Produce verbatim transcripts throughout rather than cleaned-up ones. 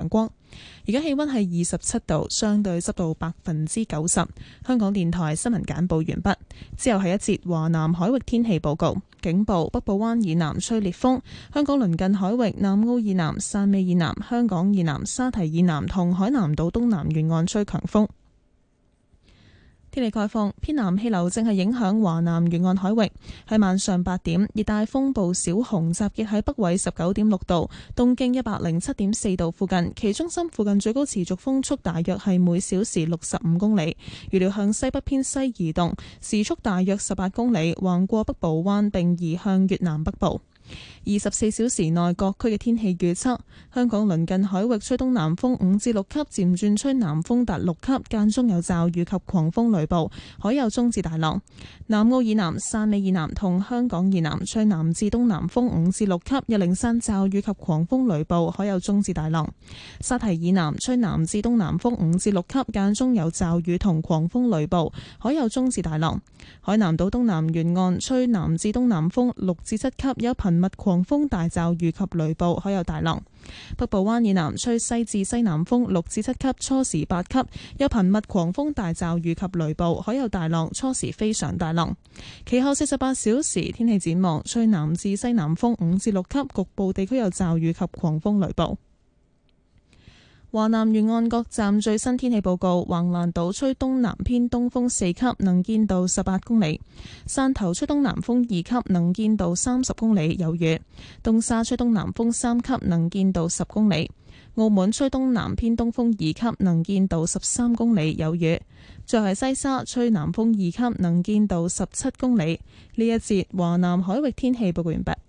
光。而家氣溫係二十七度，相對濕度百分之九十。香港電台新聞簡報完畢，之後係一節華南海域天氣報告。警報：北部灣以南吹烈風，香港鄰近海域南澳以南、汕尾以南、香港以南、沙堤以南同海南島東南沿岸吹強風。天氣概況：偏南氣流正係影響華南沿岸海域。喺晚上八點，熱帶風暴小熊集結喺北緯十九點六度、東經一百零七點四度附近，其中心附近最高持續風速大約係每小時六十五公里。預料向西北偏西移動，時速大約十八公里，橫過北部灣並移向越南北部。二十四小時內各區嘅天氣預測：香港鄰近海域吹東南風五至六級，漸轉吹南風達六級，間中有驟雨及狂風雷暴，海有中至大浪。南澳以南、汕尾以南同香港以南吹南至東南風五至六級，有零散驟雨及狂風雷暴，海有中至大浪。沙堤以南吹南至東南風五至六級，間中有驟雨同狂風雷暴，海有中至大浪。海南島東南沿岸吹南至東南風六至七級，有頻密狂風大驟雨及雷暴，海有大浪。北部灣以南吹西至西南風六至七級，初時八級，有頻密狂風大驟雨及雷暴，海有大浪，初時非常大浪。其後四十八小時天氣展望，吹南至西南風五至六級，局部地區有驟雨及狂風雷暴。華南沿岸各站最新天氣報告：橫瀾島吹東南偏東風四級，能見度十八公里；汕頭吹東南風二級，能見度三十公里，有雨；東沙吹東南風三級，能見度十公里；澳門吹東南偏東風二級，能見度十三公里，有雨。最後係西沙吹南風二級，能見度十七公里。呢一節華南海域天氣報告完畢。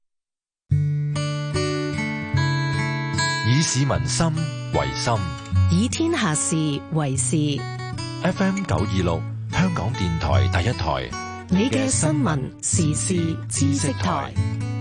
以市民心為心， 以天下事為事。 F M 九二六，香港電台第一台， 你嘅新聞時事知識台，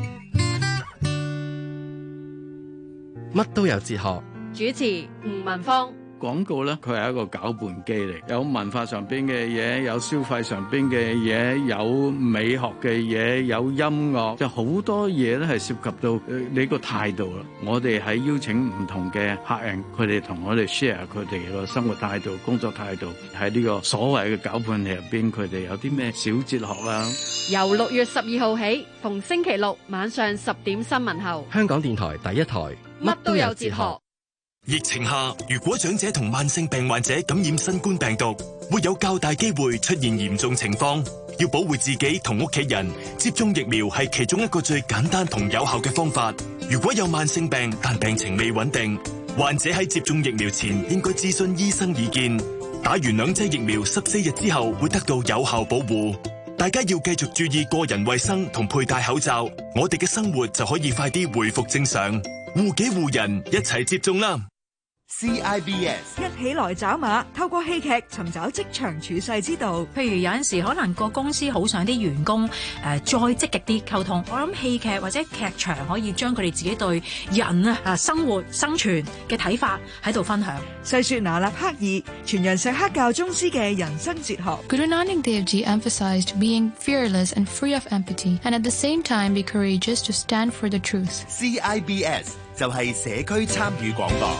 乜都有哲學。 主持吳文芳。 廣告咧，佢係一個攪拌機嚟，有文化上邊嘅嘢，有消費上邊嘅嘢，有美學嘅嘢，有音樂，就好多嘢咧係涉及到誒你個態度啦。我哋喺邀請唔同嘅客人，佢哋同我哋 share 佢哋個生活態度、工作態度，喺呢個所謂嘅攪拌器入邊，佢哋有啲咩小哲學啦。 由六月十二號起，逢星期六晚上十點新聞後， 香港電台第一台， 乜都有哲學。 疫情下，如果長者同慢性病患者感染新冠病毒，會有較大機會出現嚴重情況。要保護自己同屋企人，接種疫苗係其中一個最簡單同有效嘅方法。如果有慢性病但病情未穩定，患者喺接種疫苗前應該諮詢醫生意見。打完兩劑疫苗十四日之後會得到有效保護。大家要繼續注意個人衛生同佩戴口罩，我哋嘅生活就可以快啲回復正常。護己護人，一齊接種啦！ C I B S 一起來找馬，透過戲劇尋找職場處世之道。 譬如有陣時可能個公司好想啲員工誒、呃、再積極啲溝通，我諗戲劇或者劇場可以將佢哋自己對人啊生活生存嘅睇法喺度分享。 細說那納克爾，全人錫克教宗師嘅人生哲學。 Guru Nanak Dev Ji emphasized being fearless and free of empathy, and at the same time be courageous to stand for the truth. C I B S 就係社區參與廣播。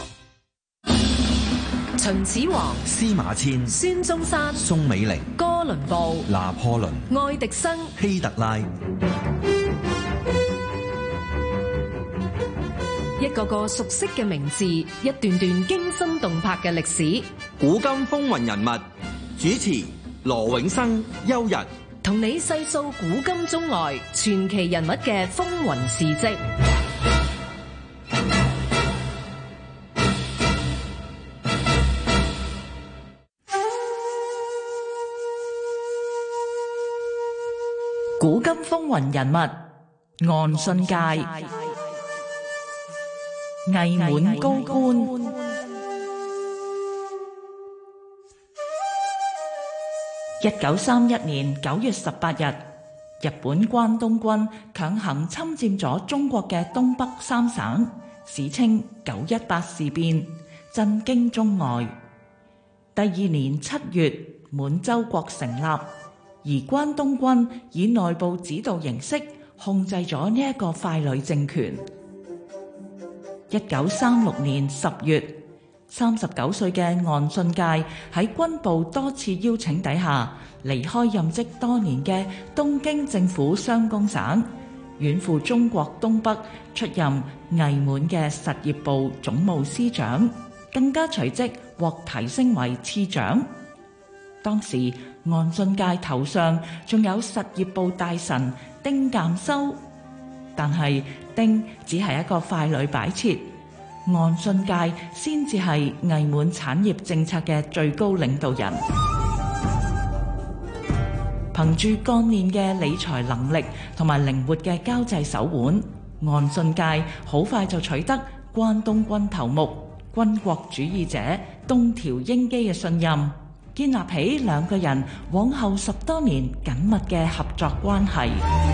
秦始皇、 司馬遷、 孫中山、 宋美齡、 哥倫布、 拿破崙、 愛迪生、 希特拉， 一個個熟悉嘅名字，一段段驚心動魄嘅歷史。 古今風雲人物，主持羅永生、邱日， 同你細數古今中外傳奇人物嘅風雲事跡。 古今風雲人物，岸信介、偽滿高官。一九三一年九月十八日，日本關東軍強行侵佔咗中國嘅東北三省，史稱九一八事變，震驚中外。第二年七月，滿洲國成立。而關東軍以內部指導形式控制咗呢一個傀儡政權。 一九三六年十月，三十九歲嘅岸信介喺軍部多次邀請底下，離開任職多年嘅東京政府商工省，遠赴中國東北出任偽滿嘅實業部總務司長，更加隨即獲提升為次長。當時岸信介頭上仲有實業部大臣丁鑑修，但係丁只係一個傀儡擺設，岸信介先至係偽滿產業政策嘅最高領導人。憑住幹練嘅理財能力同埋靈活嘅交際手腕，岸信介好快就取得關東軍頭目、軍國主義者東條英機嘅信任，建立起兩個人往後十多年緊密嘅合作關係。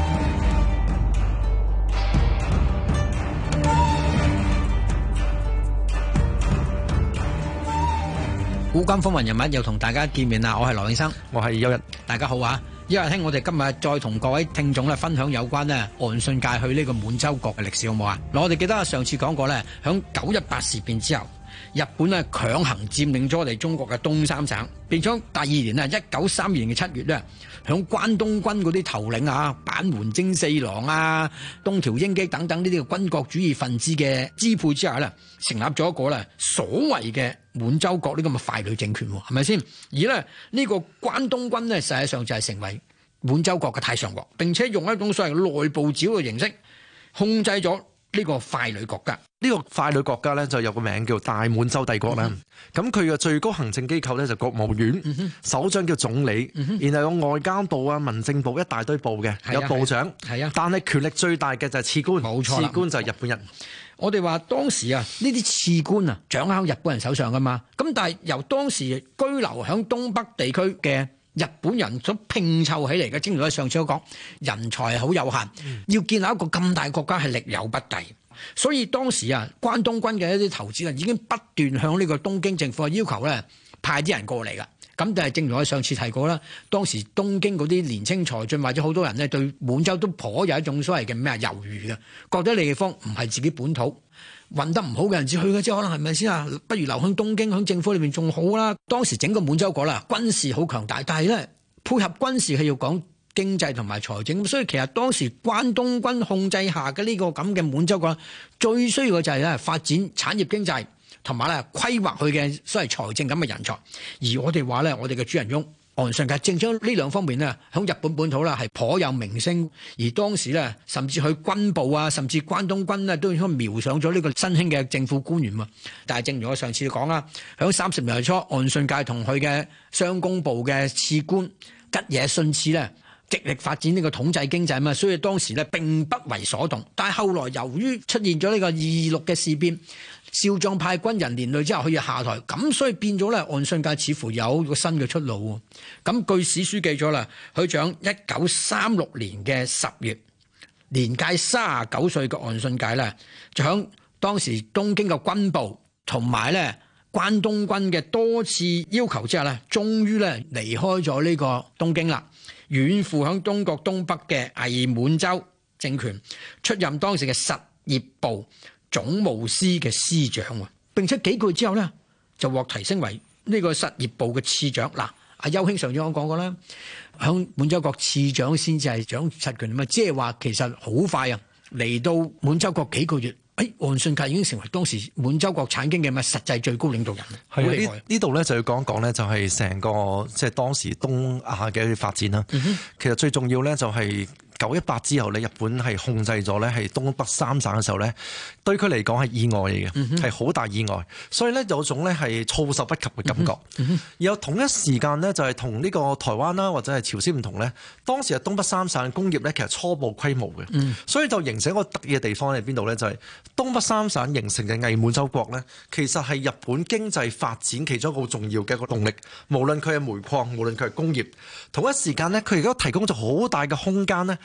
古今風雲人物又同大家見面啦！我係羅永生，我係邱日，大家好啊！邱日兄，我哋今日再同各位聽眾咧分享有關咧岸信介去呢個滿洲國嘅歷史，好唔好啊？嗱，我哋記得上次講過咧，響九一八事變之後，日本咧強行佔領咗我哋中國嘅東三省，並且第二年咧，一九三二年嘅七月咧，響關東軍嗰啲頭領啊，板門征四郎啊、東條英機等等呢啲嘅軍國主義分子嘅支配之下咧，成立咗一個咧所謂嘅滿洲國呢個咁嘅傀儡政權，係咪先？而咧呢個關東軍咧，實際上就係成為滿洲國嘅太上皇，並且用一種所謂內部剿嘅形式控制咗呢個傀儡國家。 呢個傀儡國家咧就有個名叫大滿洲帝國啦。咁佢嘅最高行政機構咧就國務院，嗯、首長叫總理，嗯、然後有外交部啊、民政部一大堆部嘅，有部長。係啊，但係權力最大嘅就係次官，冇錯，次官就係日本人。 我哋話當時啊，呢啲次官啊，掌握喺日本人手上噶嘛。咁但係由當時居留喺東北地區嘅日本人所拼湊起嚟嘅，正如我上次所講，人才係好有限，嗯、要建立一個咁大國家係力有不逮。所以當時啊，關東軍嘅一啲頭子啊，已經不斷向呢個東京政府嘅要求咧，派啲人過嚟噶。咁但係正如我上次提過啦，當時東京嗰啲年青才俊或者好多人呢，對滿洲都頗有一種所謂嘅咩啊猶豫嘅，覺得你地方唔係自己本土，運得唔好嘅人至去嘅，即係可能係咪先啊？不如留喺東京，喺政府裏面仲好啦。當時整個滿洲國啦，軍事好強大，但係咧配合軍事係要講經濟同埋財政，所以其實當時關東軍控制下嘅呢個咁嘅滿洲國，最需要嘅就係咧發展產業經濟。同埋咧規劃佢嘅所謂財政咁嘅人才，而我哋話咧，我哋嘅主人翁岸信介正將呢兩方面呢，喺日本本土啦係頗有名聲，而當時咧甚至去軍部啊，甚至關東軍呢，都已經瞄上咗呢個新興嘅政府官員喎。但係正如我上次講啦，喺三十年代初，岸信介同佢嘅商工部嘅次官吉野信次咧，極力發展呢個統制經濟嘛，所以當時咧並不為所動。但係後來由於出現咗呢個二二六嘅事變，少壯派軍人連累之後佢要下台，咁所以變咗咧岸信介似乎有個新嘅出路。咁據史書記咗啦，佢長一九三六年嘅十月，年屆三十九歲嘅岸信介咧，就響當時東京嘅軍部同埋咧關東軍嘅多次要求之下咧，終於咧離開咗呢個東京啦，遠赴響東國東北嘅偽滿洲政權，出任當時嘅實業部總務司嘅司長，並且幾個月之後呢，就獲提升為呢個實業部嘅次長。嗱，阿邱兄上次我講過啦，響滿洲國次長先至係掌實權啊嘛，即係話其實好快啊，嚟到滿洲國幾個月，誒，岸信介已經成為當時滿洲國產經嘅乜實際最高領導人。 係呢呢度咧就要講一講咧，就係成個即係當時東亞嘅發展啦。嗯、其實最重要咧就係九一八之後咧，日本係控制咗咧係東北三省嘅時候咧，對佢嚟講係意外嚟嘅，係好、嗯、大意外。所以咧有種咧係措手不及嘅感覺。嗯嗯、而有同一時間咧就係同呢個台灣啦或者係朝鮮唔同咧，當時係東北三省嘅工業咧其實初步規模嘅，嗯、所以就形成一個特異嘅地方喺邊度咧，就係、是、東北三省形成嘅偽滿洲國咧，其實係日本經濟發展其中一個好重要嘅一個動力。無論佢係煤礦，無論佢係工業，同一時間咧佢亦都提供咗好大嘅空間咧。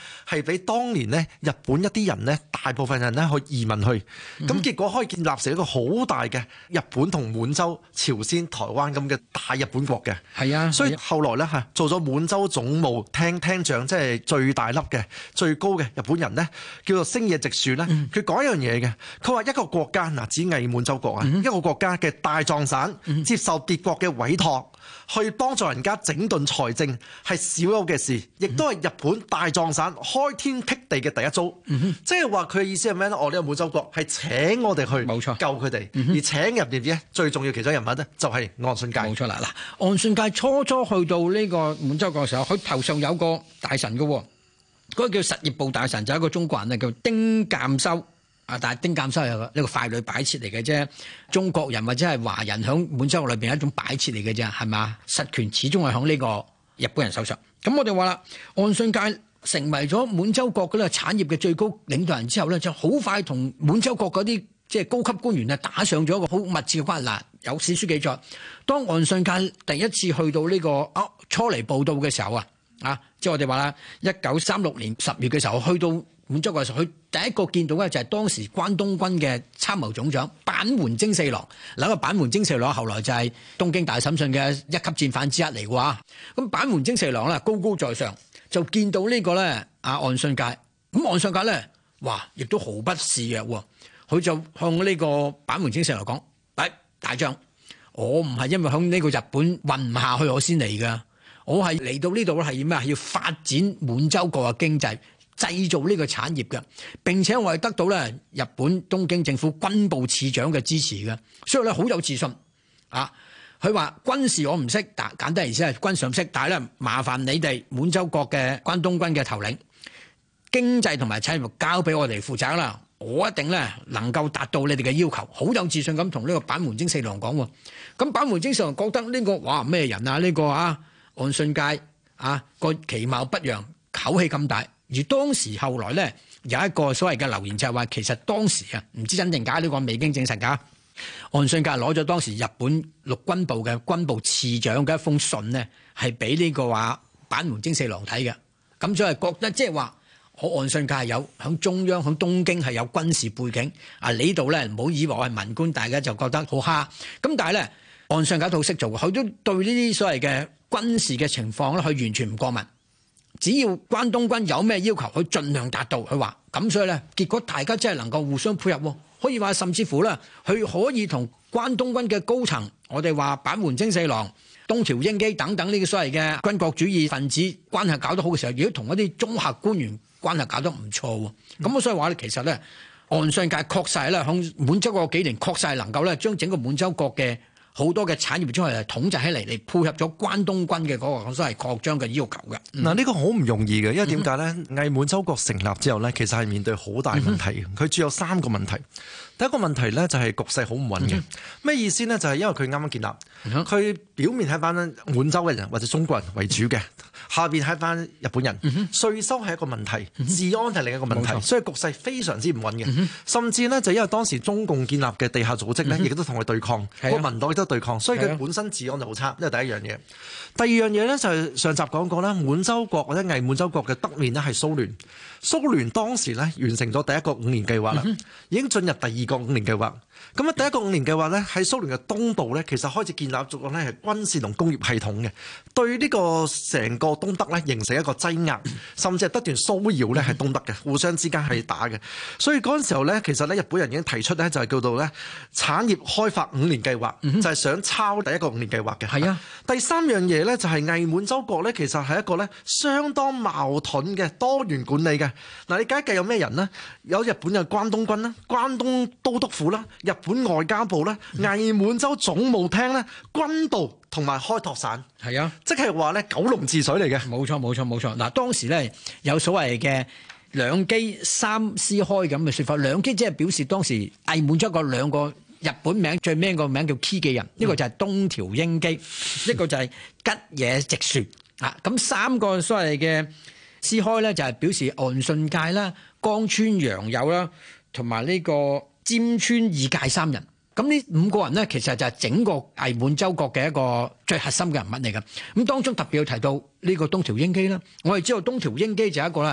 係俾當年呢日本一啲人呢，大部分人呢去移民去，咁、嗯、結果可以建立成一個好大嘅日本同滿洲、朝鮮、台灣咁嘅大日本國嘅。 係啊， 所以後來呢，嚇做咗滿洲總務廳廳長，即係最大粒嘅、最高嘅日本人呢，叫做星野直樹呢。佢講一樣嘢嘅，佢話一個國家嗱，指偽滿洲國啊，嗯、一個國家嘅大藏省、嗯、接受別國嘅委託。去幫助人家整頓財政係少有嘅事，亦都係日本大藏省開天闢地嘅第一遭。嗯、即係話佢嘅意思係咩咧？我呢個滿洲國係請我哋去冇錯救佢哋，嗯、而請入邊嘅最重要其中人物咧就係岸信介。 冇錯啦，嗱，岸信介初初去到呢個滿洲國嘅時候，佢頭上有個大臣嘅，嗰、那個叫實業部大臣，就係、是、一個中國人啊，叫丁鑑修。啊！但係丁鑑修係呢個傀儡擺設嚟嘅啫，中國人或者係華人響滿洲國裏邊係一種擺設嚟嘅啫，係嘛？實權始終係響呢個日本人手上。咁我哋話啦，岸信介成為咗滿洲國嗰個產業嘅最高領導人之後咧，就好快同滿洲國嗰啲即係高級官員啊打上咗一個好密切嘅關係。嗱，有史書記載，當岸信介第一次去到呢、這個啊初嚟報到嘅時候啊，啊，即係我哋話啦，一九三六年十月嘅時候去到滿洲國嘅時候，佢第一個見到嘅就係當時關東軍嘅參謀總長板門征四郎。嗱，個板門征四郎後來就係東京大審訊嘅一級戰犯之一嚟嘅話，咁板門征四郎咧高高在上，就見到呢個咧啊岸信介，咁岸信介咧，哇，亦都毫不示弱，佢就向呢個板門征四郎講：喂，大將，我唔係因為響呢個日本混唔下去我先嚟嘅，我係嚟到呢度咧係咩啊？要發展滿洲國嘅經濟。製造呢個產業嘅，並且我係得到咧日本東京政府軍部次長嘅支持嘅，所以咧好有自信啊！佢話軍事我唔識，但簡單而言係軍事唔識，但係咧麻煩你哋滿洲國嘅關東軍嘅頭領，經濟同埋產業交俾我哋負責啦，我一定咧能夠達到你哋嘅要求，好有自信咁同呢個板門征四郎講。咁板門征四郎覺得呢、這個哇咩人啊？呢、這個啊岸信介啊個其貌不揚，口氣咁大。而當時後來咧有一個所謂嘅流言就係話，其實當時啊唔知真定假，呢個未經證實㗎。岸信介攞咗當時日本陸軍部嘅軍部次長嘅一封信呢，係俾呢個話板門征四郎睇嘅。咁所以覺得即係話，我岸信介係有響中央響東京係有軍事背景啊！你呢度咧唔好以為我係文官，大家就覺得好蝦。咁但係咧岸信介都好識做，佢都對呢啲所謂嘅軍事嘅情況咧，佢完全唔過問。只要關東軍有咩要求，佢盡量達到。佢話咁，所以咧，結果大家真係能夠互相配合，可以話甚至乎咧，佢可以同關東軍嘅高層，我哋話板門征四郎、東條英機等等呢個所謂嘅軍國主義分子關係搞得好嘅時候，如果同一啲中核官員關係搞得唔錯，咁、嗯、所以話咧，其實咧，岸信介確實咧，響滿洲國幾年確實係能夠咧，將整個滿洲國嘅好多嘅產業將係統制起嚟，嚟配合咗關東軍嘅嗰個所謂擴張嘅要求嘅。嗱、 嗯，呢、這個好唔容易嘅，因為點解咧？偽滿洲國成立之後咧，其實係面對好大問題。佢、嗯、主要有三個問題。第一個問題咧就係局勢好唔穩嘅。咩、嗯、意思呢？就係、是、因為佢啱啱建立，佢、嗯、表面係一班滿洲嘅人或者中國人為主嘅，下邊係一班日本人。嗯、稅收係一個問題，嗯、治安係另一個問題，所以局勢非常之唔穩嘅、嗯。甚至呢，就因為當時中共建立嘅地下組織咧，亦、嗯、都同佢對抗，國民黨亦都對抗，所以佢本身治安就好差。呢係第一樣嘢。第二樣嘢咧就係上集講過啦，滿洲國或者偽滿洲國嘅北面咧係蘇聯。蘇聯當時咧完成咗第一個五年計劃啦、嗯，已經進入第二個五年計劃。咁啊，第一個五年計劃咧喺蘇聯嘅東部咧，其實開始建立咗咧係軍事同工業系統嘅，對呢個成個東德咧形成一個擠壓，甚至係不斷騷擾咧係東德嘅，互相之間係打嘅。所以嗰陣時候咧，其實咧日本人已經提出咧就係叫做咧產業開發五年計劃，嗯、就係、是、想抄第一個五年計劃嘅。係啊，第三樣嘢咧就係偽滿洲國咧，其實係一個咧相當矛盾嘅多元管理嘅。嗱，你計一計有咩人呢？有日本嘅關東軍啦、關東都督府啦、日本外交部啦、偽滿洲總務廳咧、軍部同埋開拓省。係啊，即係話咧九龍治水嚟嘅。冇錯，冇錯，冇錯。嗱，當時咧有所謂嘅兩機三師開咁嘅説法，兩機即係表示當時偽滿洲國兩個日本名最尾個名叫 key 嘅人，呢、嗯、個就係東條英機，一個就係吉野直樹啊。咁三個所謂嘅師開咧就係表示岸信介啦、江川洋友啦，同埋呢個尖川義介三人。咁呢五個人咧，其實就係整個偽滿洲國嘅一個最核心嘅人物嚟㗎。咁當中特別要提到呢個東條英機啦。我哋知道東條英機就係一個咧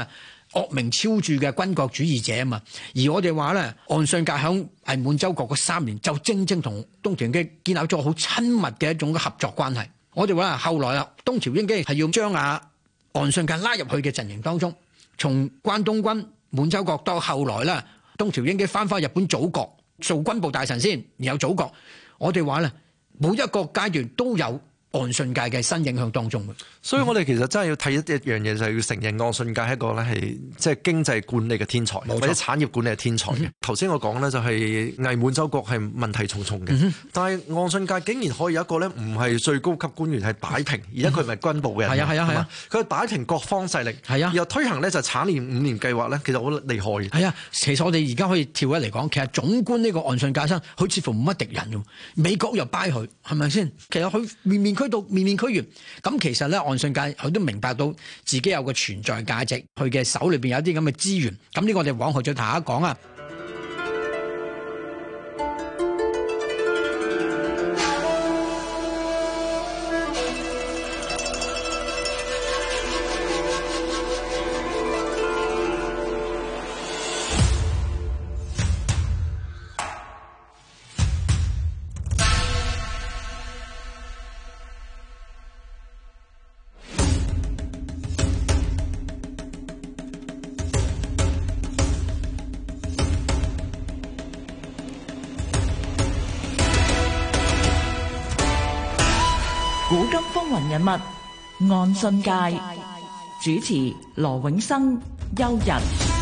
惡名昭著嘅軍國主義者啊嘛。而我哋話咧，岸信介響偽滿洲國嗰三年就正正同東條英機建立咗好親密嘅一種合作關係。我哋話後來啊，東條英機係要將阿岸信介拉入去嘅陣營當中，從關東軍滿洲國到後來啦，東條英機翻返日本祖國做軍部大臣先，然後祖國。我哋話咧，每一個階段都有岸信介嘅新影響當中嘅， 所以我哋其實真係要睇一一樣嘢，就係要承認岸信介係一個咧係即係經濟管理嘅天才，或者產業管理嘅天才嘅。頭先、嗯、我講咧就係偽滿洲國係問題重重嘅，嗯、但係岸信介竟然可以有一個咧唔係最高級官員係擺平，而家佢唔係軍部嘅人，係啊係啊係啊，佢擺平各方勢力，係啊，然後推行咧就產年五年計劃咧，其實好厲害嘅。係啊，其實我哋而家可以跳一嚟講，其實總觀呢個岸信介生，佢似乎冇乜敵人嘅，美國又掰佢，係咪先？其實佢面面俱到，面面俱圓。咁其實咧，岸信介佢都明白到自己有個存在價值，佢嘅手裏邊有啲咁嘅資源。咁呢個我哋往後再同大家講啊。 古今風雲人物，岸信介，主持羅永生、邱日。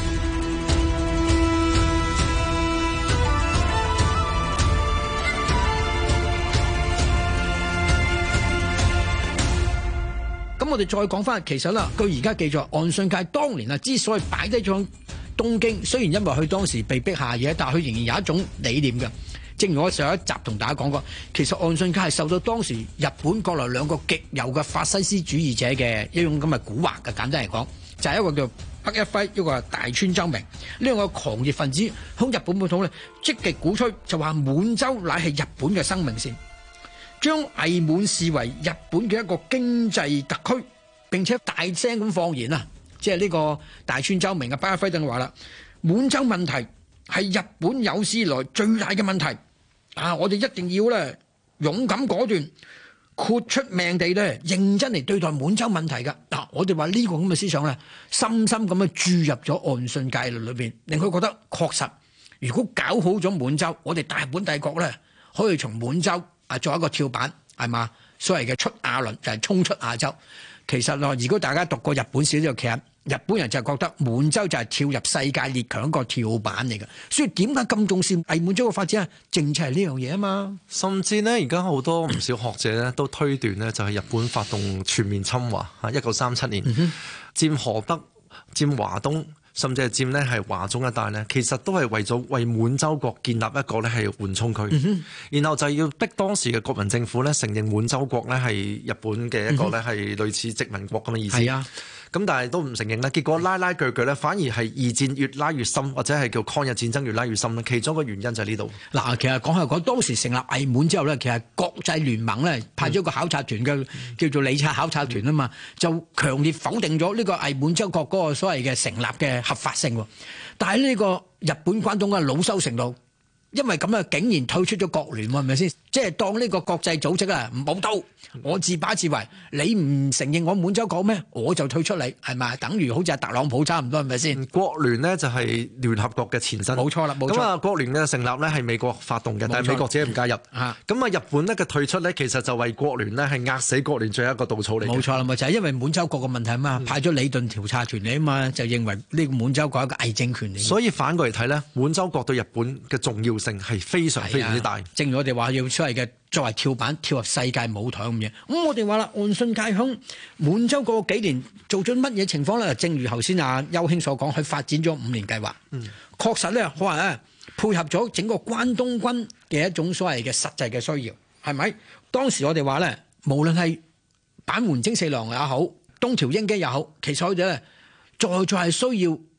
咁我哋再講翻，其實啦，據而家記載，岸信介當年啊，之所以擺低咗東京，雖然因為佢當時被逼下野，但係佢仍然有一種理念嘅。正如我上一集同大家講過，其實岸信介係受到當時日本國內兩個極右嘅法西斯主義者嘅一種咁嘅蠱惑嘅。簡單嚟講，就係、是、一個叫北一輝，一個係大川周明呢兩個狂熱分子，喺日本本土咧積極鼓吹，就話滿洲乃係日本嘅生命線，將偽滿視為日本嘅一個經濟特區，並且大聲咁放言啊！即係呢個大川周明嘅北一輝等話啦，滿洲問題係日本有史以來最大嘅問題。啊！我哋一定要咧勇敢果斷、豁出命地咧認真嚟對待滿洲問題噶。嗱、啊，我哋話呢個咁嘅思想咧，深深咁樣注入咗岸信介裏邊，令佢覺得確實，如果搞好咗滿洲，我哋大日本帝國咧可以從滿洲啊作一個跳板，係嘛？所謂嘅出亞論就係、是、衝出亞洲。其實咯，如果大家讀過日本小說，其實日本人就係覺得滿洲就係跳入世界列強一個跳板嚟嘅，所以點解咁重視偽滿洲嘅發展啊？正正係呢樣嘢啊嘛。甚至呢，而家好多唔少學者咧都推斷呢，就係日本發動全面侵華嚇，一九三七年、嗯、佔河北、佔華東，甚至係佔呢係華中一帶呢，其實都係為咗為滿洲國建立一個呢係緩衝區，嗯、然後就要逼當時嘅國民政府呢承認滿洲國呢係日本嘅一個呢係類似殖民國咁嘅意思。係啊。咁但係都唔承認啦，結果拉拉鋸鋸咧，反而係二戰越拉越深，或者係叫抗日戰爭越拉越深啦。其中一個原因就係呢度。嗱，其實講下講當時成立偽滿之後咧，其實國際聯盟咧派咗個考察團嘅、嗯、叫做里察考察團啊嘛，就強烈否定咗呢個偽滿洲國嗰個所謂嘅成立嘅合法性。但係呢個日本關東嘅老羞成怒，因為咁啊，竟然退出咗國聯喎，係咪先？即係當呢個國際組織啊，唔保到，我自把自為，你唔承認我滿洲國咩？我就退出你，係咪？等於好似阿特朗普差唔多，係咪先？國聯呢就係聯合國嘅前身，冇錯啦，冇錯。咁啊，國聯嘅成立呢係美國發動嘅，但係美國自己唔加入。啊，咁啊，日本呢嘅退出呢，其實就為國聯呢係壓死國聯最後一個稻草嚟。冇錯啦，咪就係因為滿洲國嘅問題啊嘛，派咗李頓調查團嚟啊嘛，就認為呢個滿洲國係一個偽政權嚟。所以反過嚟睇呢，滿洲國對日本嘅重要性係非常非常之大。正如我哋話要出嚟嘅。作為跳板跳入世界舞台咁嘢，咁我哋話啦，岸信介響滿洲嗰幾年做咗乜嘢情況咧？正如頭先阿邱兄所講，佢發展咗五年計劃，嗯，確實咧，可能咧配合咗整個關東軍嘅一種所謂嘅實際嘅需要，係咪？當時我哋話咧，無論係板門征四郎也好，東條英機也好，其實佢哋咧再再係需要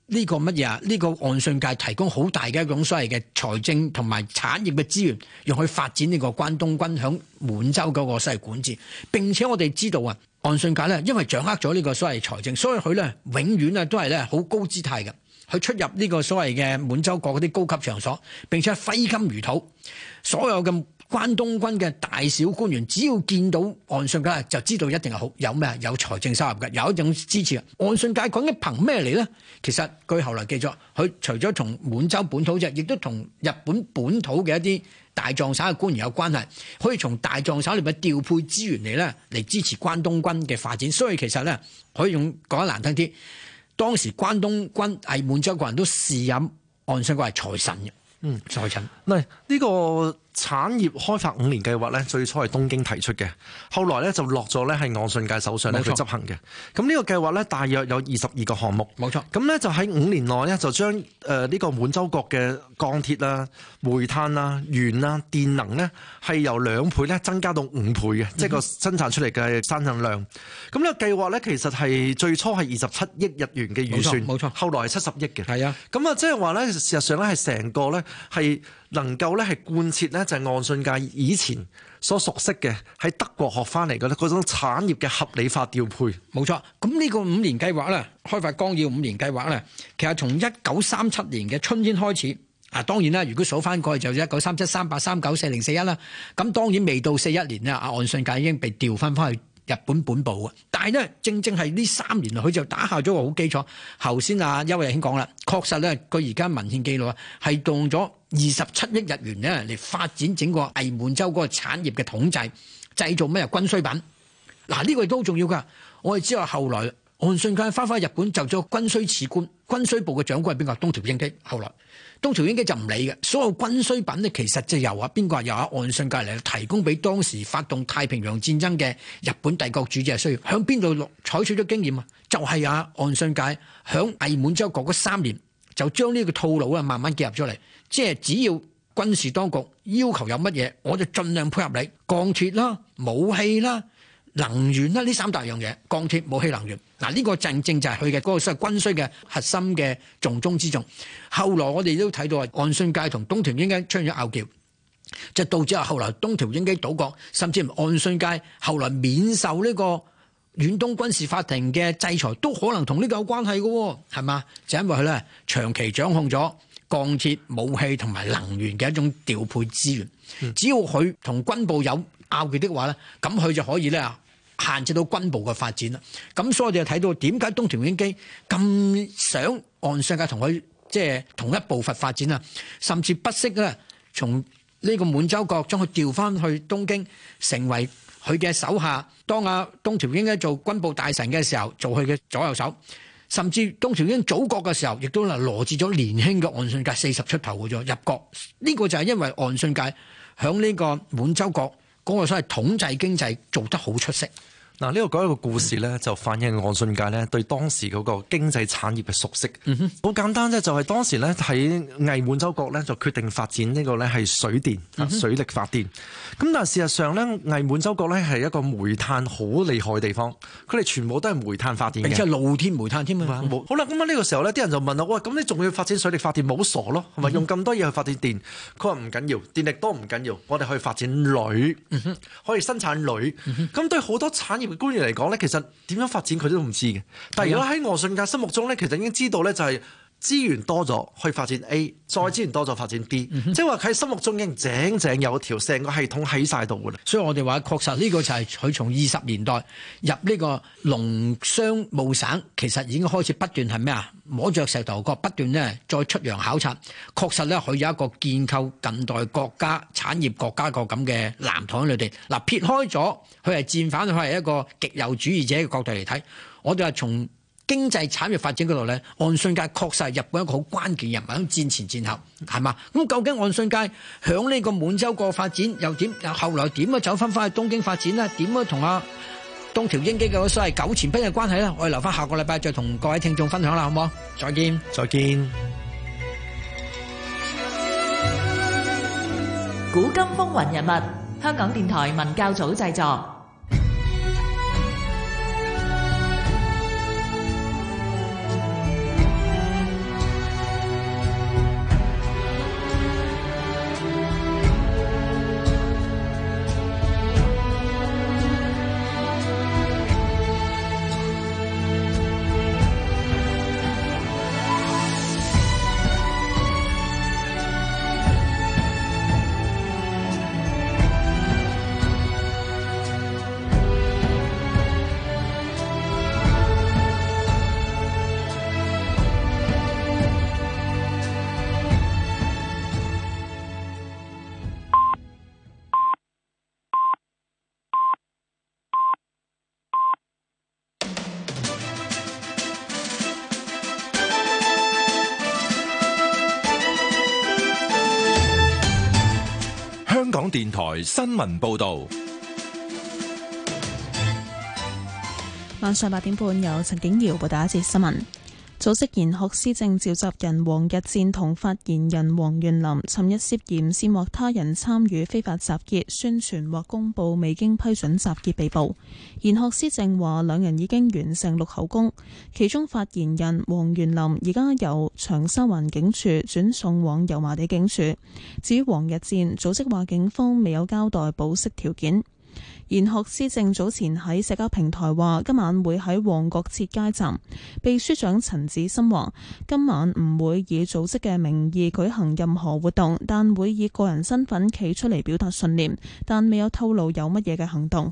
呢個乜嘢啊？呢個岸信介提供好大嘅一種所謂嘅財政同埋產業嘅資源，用去發展呢個關東軍響滿洲嗰個所謂管治。並且我哋知道啊，岸信介咧，因為掌握咗呢個所謂財政，所以佢咧永遠啊都係咧好高姿態嘅，去出入呢個所謂嘅滿洲國嗰啲高級場所，並且揮金如土，所有嘅關東軍嘅大小官員，只要見到岸信介就知道一定係好有咩有財政收入嘅，有一種支持。岸信介講緊憑咩嚟呢？其實據後來記咗，佢除咗同滿洲本土啫，亦都同日本本土嘅一啲大藏省嘅官員有關係，可以從大藏省裏邊調配資源嚟咧嚟支持關東軍嘅發展。所以其實咧可以用講得難聽啲，當時關東軍係滿洲國人都視任岸信介係財神嘅。嗯，財神。 嗱，呢個產業開發五年計劃咧，最初係東京提出嘅，後來咧就落咗咧係岸信介手上咧去執行嘅。咁呢個計劃咧，大約有二十二個項目。 冇錯。咁咧就喺五年內咧，就將誒呢個滿洲國嘅鋼鐵啦、煤炭啦、鉛啦、電能咧，係由兩倍咧增加到五倍嘅，嗯、即係個生產出嚟嘅生產量。咁呢個計劃咧，其實係最初係二十七億日元嘅預算， 冇錯。 後來係七十億嘅。 係啊。 咁啊，即係話咧，事實上咧係成個咧係能夠咧係貫徹咧就係岸信介以前所熟悉嘅喺德國學翻嚟嘅咧嗰種產業嘅合理化調配。 冇錯。咁呢個五年計劃咧，開發綱要五年計劃咧，其實從一九三七年嘅春天開始。啊，當然啦，如果數翻過去就一九三七、三八、三九、四零、四一啦。咁當然未到四一年咧，阿岸信介已經被調翻翻去日本本部嘅。但係咧，正正係呢三年佢就打下咗個好基礎。頭先阿邱日興講啦，確實咧，佢而家文獻記錄啊，係動咗二十七億日元咧嚟發展整個偽滿洲嗰個產業嘅統制，製造咩軍需品。嗱，呢個亦都好重要㗎。我哋知道後來岸信介翻返日本就做軍需次官，軍需部嘅長官係邊個？東條英機。後來東條英機就唔理嘅，所有軍需品呢，其實就由啊邊個？由啊岸信介嚟提供俾當時發動太平洋戰爭嘅日本帝國主義係需要。響邊度落採取咗經驗啊？就係、是、啊岸信介響偽滿洲國嗰三年就將呢個套路啊慢慢結合咗嚟，即係只要軍事當局要求有乜嘢，我就盡量配合你。鋼鐵啦、武器啦、能源啦，呢三大樣嘢，鋼鐵、武器、能源。嗱，呢個正正就係佢嘅嗰個所謂軍需嘅核心嘅重中之重。後來我哋都睇到啊，岸信介同東條英機出現咗拗撬，就導致啊後來東條英機倒閣，甚至岸信介後來免受呢個遠東軍事法庭嘅制裁，都可能同呢個有關係嘅，係嘛？就因為佢咧長期掌控咗鋼鐵、武器同埋能源嘅一種調配資源。嗯、只要佢同軍部有拗撬的話咧，咁佢就可以咧限制到軍部嘅發展啦。咁所以我哋就睇到點解東條英機咁想岸信介同佢即係同一步伐發展啊，甚至不惜咧從呢個滿洲國將佢調翻去東京，成為佢嘅手下。當阿東條英機做軍部大臣嘅時候，做佢嘅左右手。甚至東條英機組閣嘅時候，亦都嗱羅致咗年輕嘅岸信介四十出頭嘅啫入閣。呢、這個就係因為岸信介響呢個滿洲國嗰個所謂統制經濟做得好出色。 嗱，呢個講一個故事咧，就反映岸信介咧對當時嗰個經濟產業嘅熟悉。嗯哼，好簡單啫，就係當時咧喺偽滿洲國咧就決定發展呢個咧係水電、嗯、水力發電。咁但係事實上咧，偽滿洲國咧係一個煤炭好厲害嘅地方，佢哋全部都係煤炭發電嘅， 並且係露天煤炭添啊。 好啦，咁啊呢個時候咧，啲人就問啦：喂，咁你仲要發展水力發電，冇傻咯？係咪、嗯、用咁多嘢去發展電？佢話唔緊要，電力多唔緊要，我哋可以發展鋁，嗯、可以生產鋁。咁、嗯、對好多產業官員嚟講咧，其實點樣發展佢都唔知嘅。但係如果喺岸信介心目中咧，其實已經知道咧，就係資源多咗可以發展 A， 再資源多咗發展 D，、嗯、即係話喺心目中已經井井有條，成個系統喺晒度嘅啦。所以我哋話確實呢個就係佢從二十年代入呢個農商務省，其實已經開始不斷係咩啊？摸着石頭角，不斷咧再出洋考察。確實咧，佢有一個建構近代國家產業國家個咁嘅藍圖喺裏邊。嗱，撇開咗佢係戰反，佢係一個極右主義者嘅角度嚟睇，我哋話從經濟產業發展嗰度咧，岸信介確實係日本一個好關鍵人物，喺戰前戰後係嘛？咁究竟岸信介響呢個滿洲國發展又點？又後來點樣走翻翻去東京發展呢？點樣同阿東條英機嘅所謂糾纏不清嘅關係咧？我哋留翻下個禮拜再同各位聽眾分享啦，好唔好？再見，再見。 古今風雲人物，香港電台文教組製作。 電台新聞報道。 晚上八點半由陳景瑤報道一節新聞。組織研學思政召集人王逸戰同發言人黃元林尋日涉嫌煽惑他人參與非法集結、宣傳或公佈未經批准集結被捕。研學思政話兩人已經完成錄口供，其中發言人黃元林而家由長沙灣警署轉送往油麻地警署。至於王逸戰，組織話警方未有交代保釋條件。研學思政早前喺社交平台話今晚會喺旺角設街站，秘書長陳子森話今晚唔會以組織嘅名義舉行任何活動，但會以個人身份企出嚟表達信念，但未有透露有乜嘢嘅行動。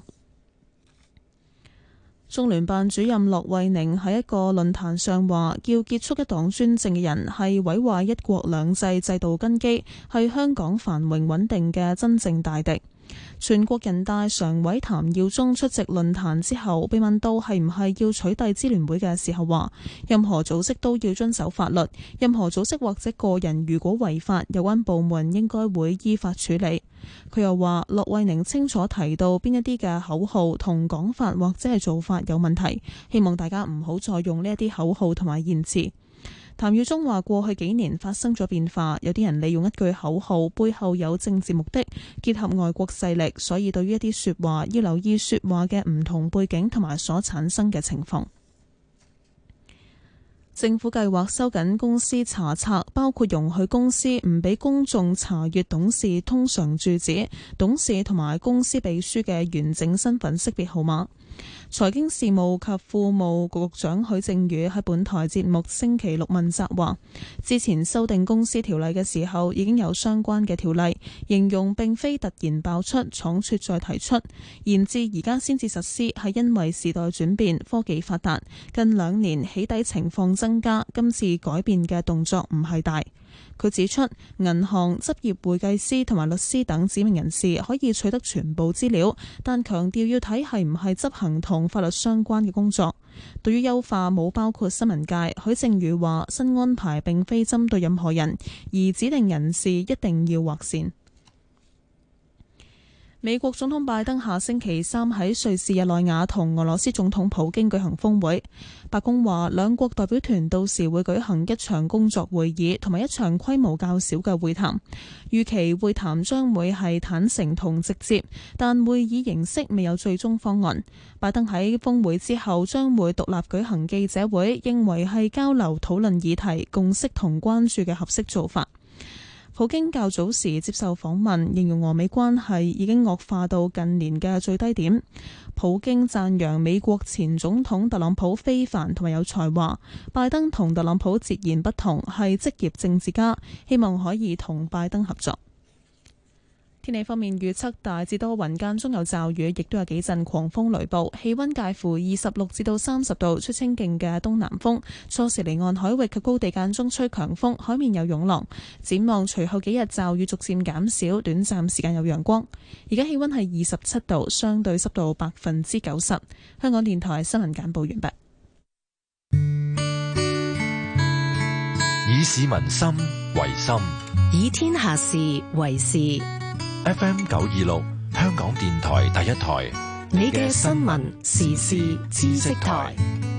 中聯辦主任駱惠寧喺一個論壇上話，叫結束一黨專政嘅人係毀壞一國兩制制度根基，係香港繁榮穩定嘅真正大敵。全國人大常委譚耀宗出席論壇之後，被問到係唔係要取締支聯會嘅時候，話任何組織都要遵守法律，任何組織或者個人如果違法，有關部門應該會依法處理。佢又話，駱惠寧清楚提到邊一啲嘅口號同講法或者係做法有問題，希望大家唔好再用呢一啲口號同埋言辭。譚耀宗話：過去幾年發生咗變化，有啲人利用一句口號背後有政治目的，結合外國勢力，所以對於一啲說話要留意說話嘅唔同背景同埋所產生嘅情況。政府計劃收緊公司查冊，包括容許公司唔俾公眾查閱董事通常住址、董事同埋公司秘書嘅完整身份識別號碼。財經事務及庫務局局長許正宇喺本台節目星期六問責話，之前修訂公司條例嘅時候已經有相關嘅條例，形容並非突然爆出，倉促再提出，延至而家先至實施，係因為時代轉變，科技發達，近兩年起底情況增加，今次改變嘅動作唔係大。佢指出，銀行、執業會計師同埋律師等指明人士可以取得全部資料，但強調要睇係唔係執行同法律相關嘅工作。對於優化冇包括新聞界，許正宇話：新安排並非針對任何人，而指定人士一定要劃線。美國總統拜登下星期三喺瑞士日內瓦同俄羅斯總統普京舉行峰會。白宮話，兩國代表團到時會舉行一場工作會議同埋一場規模較小嘅會談。預期會談將會係坦誠同直接，但會議形式未有最終方案。拜登喺峰會之後將會獨立舉行記者會，認為係交流討論議題、共識同關注嘅合適做法。普京較早時接受訪問，形容俄美關係已經惡化到近年嘅最低點。普京讚揚美國前總統特朗普非凡同埋有才華，拜登同特朗普截然不同，係職業政治家，希望可以同拜登合作。天氣方面預測大致多雲，間中有驟雨，亦都有幾陣狂風雷暴。氣溫介乎二十六至到三十度，吹清勁嘅東南風。初時離岸海域及高地間中吹強風，海面有湧浪。展望隨後幾日驟雨逐漸減少，短暫時間有陽光。而家氣溫係二十七度，相對濕度百分之九十。香港電台新聞簡報完畢。 以市民心為心， 以天下事為事。 F M 九二六，香港電台第一台， 你嘅新聞時事知識台，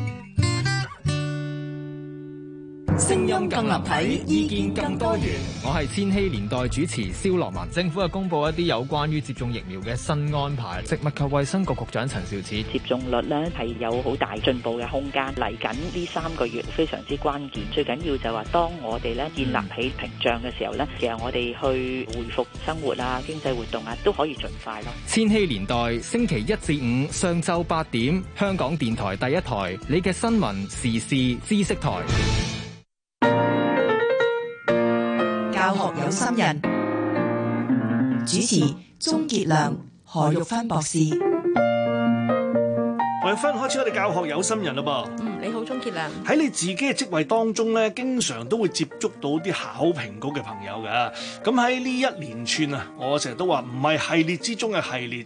聲音更立體，意見更多元。 我係千禧年代主持蕭樂文。政府係公布一啲有關於接種疫苗嘅新安排。食物及衛生局局長陳肇始， 接種率呢係有好大進步嘅空間。嚟緊呢三個月非常之關鍵，最緊要就係話當我哋咧建立起屏障嘅時候呢，其實我哋去回復生活啊、經濟活動啊都可以盡快咯。 千禧年代星期一至五上晝八點，香港電台第一台，你嘅新聞時事知識台。 教學有心人，主持鍾傑良、何玉芬博士。 何玉芬，開始我哋教學有心人啦噃。 嗯，你好，鍾傑良。 喺你自己嘅職位當中咧，經常都會接觸到啲考評局嘅朋友㗎。咁喺呢一連串啊，我成日都話唔係系列之中嘅系列，